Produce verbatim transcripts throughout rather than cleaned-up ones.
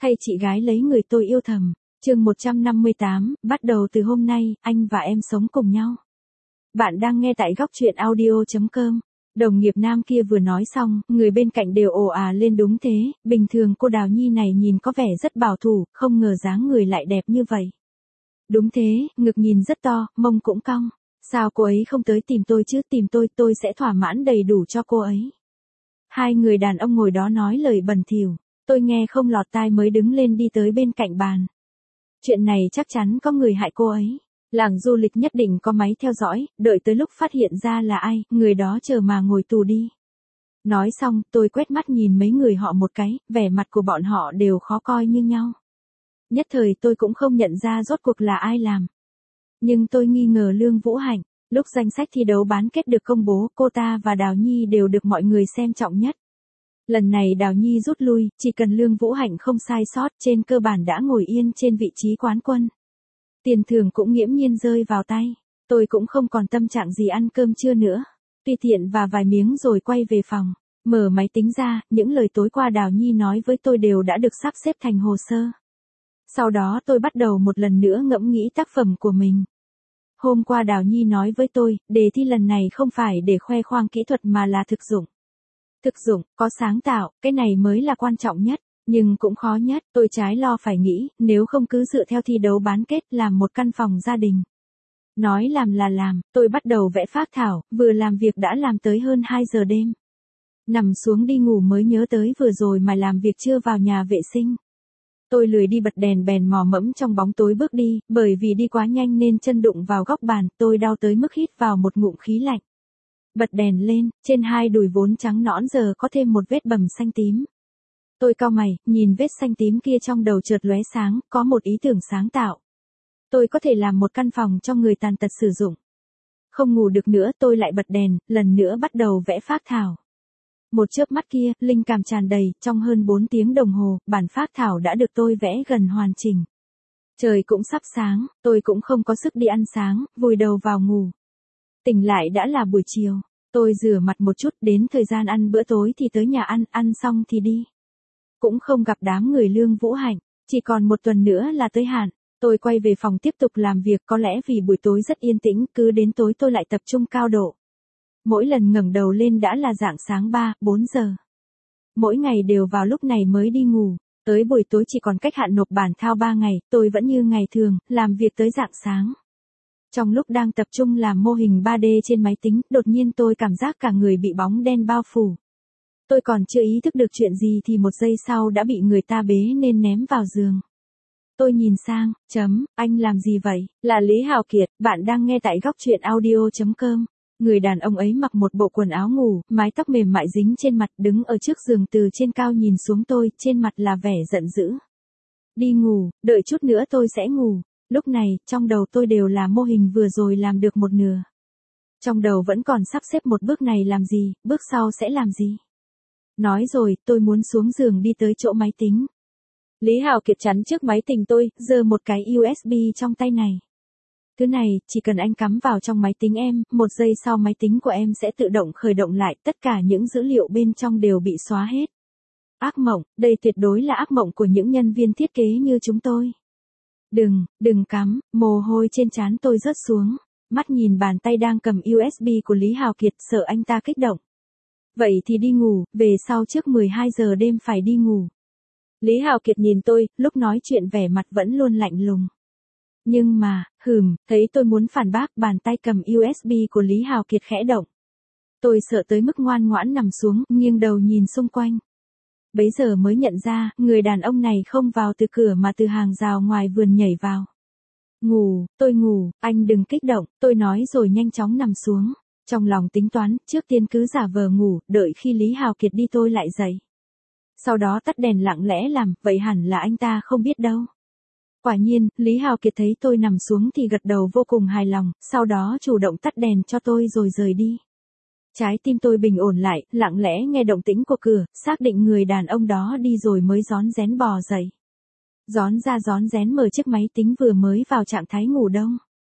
Thay chị gái lấy người tôi yêu thầm. Chương một trăm năm mươi tám, bắt đầu từ hôm nay, anh và em sống cùng nhau. Bạn đang nghe tại góc truyện audio chấm com. Đồng nghiệp nam kia vừa nói xong, người bên cạnh đều ồ à lên. Đúng thế, bình thường cô Đào Nhi này nhìn có vẻ rất bảo thủ, không ngờ dáng người lại đẹp như vậy. Đúng thế, ngực nhìn rất to, mông cũng cong. Sao cô ấy không tới tìm tôi chứ, tìm tôi, tôi sẽ thỏa mãn đầy đủ cho cô ấy. Hai người đàn ông ngồi đó nói lời bẩn thỉu, tôi nghe không lọt tai mới đứng lên đi tới bên cạnh bàn. Chuyện này chắc chắn có người hại cô ấy. Làng du lịch nhất định có máy theo dõi, đợi tới lúc phát hiện ra là ai, người đó chờ mà ngồi tù đi. Nói xong, tôi quét mắt nhìn mấy người họ một cái, vẻ mặt của bọn họ đều khó coi như nhau. Nhất thời tôi cũng không nhận ra rốt cuộc là ai làm. Nhưng tôi nghi ngờ Lương Vũ Hạnh. Lúc danh sách thi đấu bán kết được công bố, cô ta và Đào Nhi đều được mọi người xem trọng nhất. Lần này Đào Nhi rút lui, chỉ cần Lương Vũ Hạnh không sai sót, trên cơ bản đã ngồi yên trên vị trí quán quân. Tiền thưởng cũng nghiễm nhiên rơi vào tay. Tôi cũng không còn tâm trạng gì ăn cơm trưa nữa. Tùy tiện và vài miếng rồi quay về phòng. Mở máy tính ra, những lời tối qua Đào Nhi nói với tôi đều đã được sắp xếp thành hồ sơ. Sau đó tôi bắt đầu một lần nữa ngẫm nghĩ tác phẩm của mình. Hôm qua Đào Nhi nói với tôi, đề thi lần này không phải để khoe khoang kỹ thuật mà là thực dụng. Thực dụng, có sáng tạo, cái này mới là quan trọng nhất, nhưng cũng khó nhất. Tôi trái lo phải nghĩ, nếu không cứ dựa theo thi đấu bán kết làm một căn phòng gia đình. Nói làm là làm, tôi bắt đầu vẽ phác thảo, vừa làm việc đã làm tới hơn hai giờ đêm. Nằm xuống đi ngủ mới nhớ tới vừa rồi mà làm việc chưa vào nhà vệ sinh. Tôi lười đi bật đèn bèn mò mẫm trong bóng tối bước đi, bởi vì đi quá nhanh nên chân đụng vào góc bàn, tôi đau tới mức hít vào một ngụm khí lạnh. Bật đèn lên, trên hai đùi vốn trắng nõn giờ có thêm một vết bầm xanh tím. Tôi cau mày, nhìn vết xanh tím kia trong đầu chợt lóe sáng, có một ý tưởng sáng tạo. Tôi có thể làm một căn phòng cho người tàn tật sử dụng. Không ngủ được nữa, tôi lại bật đèn, lần nữa bắt đầu vẽ phác thảo. Một chớp mắt kia, linh cảm tràn đầy, trong hơn bốn tiếng đồng hồ, bản phác thảo đã được tôi vẽ gần hoàn chỉnh. Trời cũng sắp sáng, tôi cũng không có sức đi ăn sáng, vùi đầu vào ngủ. Tỉnh lại đã là buổi chiều, tôi rửa mặt một chút, đến thời gian ăn bữa tối thì tới nhà ăn, ăn xong thì đi. Cũng không gặp đám người Lương Vũ Hạnh, chỉ còn một tuần nữa là tới hạn. Tôi quay về phòng tiếp tục làm việc, có lẽ vì buổi tối rất yên tĩnh, cứ đến tối tôi lại tập trung cao độ. Mỗi lần ngẩng đầu lên đã là rạng sáng ba, bốn giờ. Mỗi ngày đều vào lúc này mới đi ngủ, tới buổi tối chỉ còn cách hạn nộp bản thao ba ngày, tôi vẫn như ngày thường, làm việc tới rạng sáng. Trong lúc đang tập trung làm mô hình ba D trên máy tính, đột nhiên tôi cảm giác cả người bị bóng đen bao phủ. Tôi còn chưa ý thức được chuyện gì thì một giây sau đã bị người ta bế nên ném vào giường. Tôi nhìn sang, chấm, anh làm gì vậy? Là Lý Hào Kiệt, bạn đang nghe tại góc truyện audio chấm com. Người đàn ông ấy mặc một bộ quần áo ngủ, mái tóc mềm mại dính trên mặt, đứng ở trước giường từ trên cao nhìn xuống tôi, trên mặt là vẻ giận dữ. Đi ngủ, đợi chút nữa tôi sẽ ngủ. Lúc này, trong đầu tôi đều là mô hình vừa rồi làm được một nửa. Trong đầu vẫn còn sắp xếp một bước này làm gì, bước sau sẽ làm gì. Nói rồi, tôi muốn xuống giường đi tới chỗ máy tính. Lý Hào Kiệt chắn trước máy tính tôi, giơ một cái u ét bê trong tay này. Thứ này, chỉ cần anh cắm vào trong máy tính em, một giây sau máy tính của em sẽ tự động khởi động lại, tất cả những dữ liệu bên trong đều bị xóa hết. Ác mộng, đây tuyệt đối là ác mộng của những nhân viên thiết kế như chúng tôi. Đừng, đừng cắm, mồ hôi trên trán tôi rớt xuống, mắt nhìn bàn tay đang cầm u ét bê của Lý Hào Kiệt, sợ anh ta kích động. Vậy thì đi ngủ, về sau trước mười hai giờ đêm phải đi ngủ. Lý Hào Kiệt nhìn tôi, lúc nói chuyện vẻ mặt vẫn luôn lạnh lùng. Nhưng mà, hừm, thấy tôi muốn phản bác, bàn tay cầm u ét bê của Lý Hào Kiệt khẽ động. Tôi sợ tới mức ngoan ngoãn nằm xuống, nghiêng đầu nhìn xung quanh. Bấy giờ mới nhận ra, người đàn ông này không vào từ cửa mà từ hàng rào ngoài vườn nhảy vào. Ngủ, tôi ngủ, anh đừng kích động, tôi nói rồi nhanh chóng nằm xuống. Trong lòng tính toán, trước tiên cứ giả vờ ngủ, đợi khi Lý Hào Kiệt đi tôi lại dậy. Sau đó tắt đèn lặng lẽ làm, vậy hẳn là anh ta không biết đâu. Quả nhiên, Lý Hào Kiệt thấy tôi nằm xuống thì gật đầu vô cùng hài lòng, sau đó chủ động tắt đèn cho tôi rồi rời đi. Trái tim tôi bình ổn lại, lặng lẽ nghe động tĩnh của cửa, xác định người đàn ông đó đi rồi mới rón rén bò dậy. Rón ra rón rén mở chiếc máy tính vừa mới vào trạng thái ngủ đông.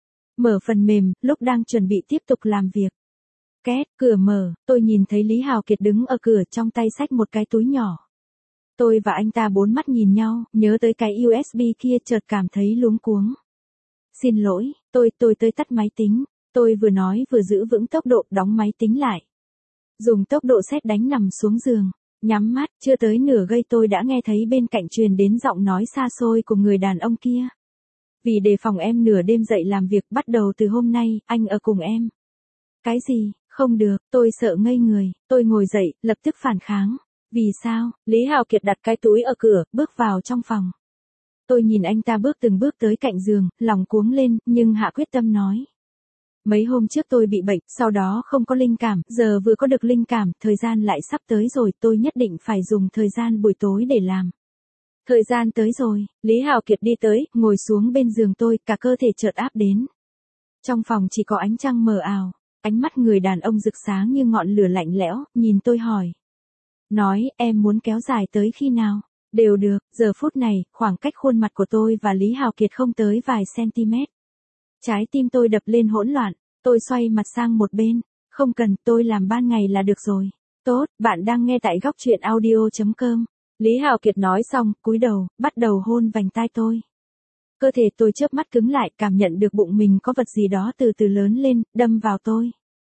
Mở phần mềm, lúc đang chuẩn bị tiếp tục làm việc. Két, cửa mở, tôi nhìn thấy Lý Hào Kiệt đứng ở cửa trong tay xách một cái túi nhỏ. Tôi và anh ta bốn mắt nhìn nhau, nhớ tới cái u ét bê kia chợt cảm thấy luống cuống. Xin lỗi, tôi, tôi tới tắt máy tính. Tôi vừa nói vừa giữ vững tốc độ đóng máy tính lại. Dùng tốc độ sét đánh nằm xuống giường, nhắm mắt, chưa tới nửa giây tôi đã nghe thấy bên cạnh truyền đến giọng nói xa xôi của người đàn ông kia. Vì đề phòng em nửa đêm dậy làm việc, bắt đầu từ hôm nay, anh ở cùng em. Cái gì, không được, tôi sợ ngây người, tôi ngồi dậy, lập tức phản kháng. Vì sao? Lý Hào Kiệt đặt cái túi ở cửa, bước vào trong phòng. Tôi nhìn anh ta bước từng bước tới cạnh giường, lòng cuống lên, nhưng hạ quyết tâm nói. Mấy hôm trước tôi bị bệnh, sau đó không có linh cảm, giờ vừa có được linh cảm, thời gian lại sắp tới rồi, tôi nhất định phải dùng thời gian buổi tối để làm. Thời gian tới rồi, Lý Hào Kiệt đi tới, ngồi xuống bên giường tôi, cả cơ thể chợt áp đến. Trong phòng chỉ có ánh trăng mờ ảo, ánh mắt người đàn ông rực sáng như ngọn lửa lạnh lẽo, nhìn tôi hỏi. Nói, em muốn kéo dài tới khi nào? Đều được, giờ phút này, khoảng cách khuôn mặt của tôi và Lý Hào Kiệt không tới vài cm. Trái tim tôi đập lên hỗn loạn, tôi xoay mặt sang một bên. Không cần, tôi làm ban ngày là được rồi. Tốt, bạn đang nghe tại góc truyện audio chấm com. Lý Hào Kiệt nói xong, cúi đầu, bắt đầu hôn vành tai tôi. Cơ thể tôi chớp mắt cứng lại, cảm nhận được bụng mình có vật gì đó từ từ lớn lên, đâm vào tôi.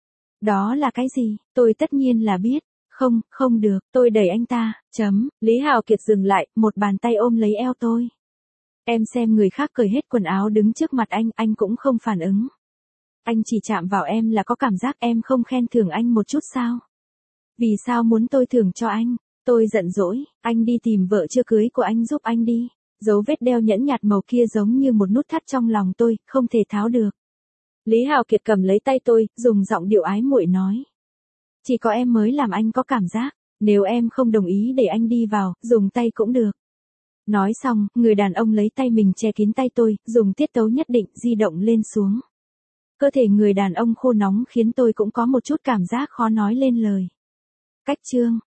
Đó là cái gì? Tôi tất nhiên là biết. Không, không được, tôi đẩy anh ta, chấm, Lý Hào Kiệt dừng lại, một bàn tay ôm lấy eo tôi. Em xem người khác cởi hết quần áo đứng trước mặt anh, anh cũng không phản ứng. Anh chỉ chạm vào em là có cảm giác, em không khen thưởng anh một chút sao? Vì sao muốn tôi thưởng cho anh? Tôi giận dỗi, anh đi tìm vợ chưa cưới của anh giúp anh đi. Dấu vết đeo nhẫn nhạt màu kia giống như một nút thắt trong lòng tôi, không thể tháo được. Lý Hào Kiệt cầm lấy tay tôi, dùng giọng điệu ái muội nói. Chỉ có em mới làm anh có cảm giác, nếu em không đồng ý để anh đi vào, dùng tay cũng được. Nói xong, người đàn ông lấy tay mình che kín tay tôi, dùng tiết tấu nhất định, di động lên xuống. Cơ thể người đàn ông khô nóng khiến tôi cũng có một chút cảm giác khó nói lên lời. Cách chương,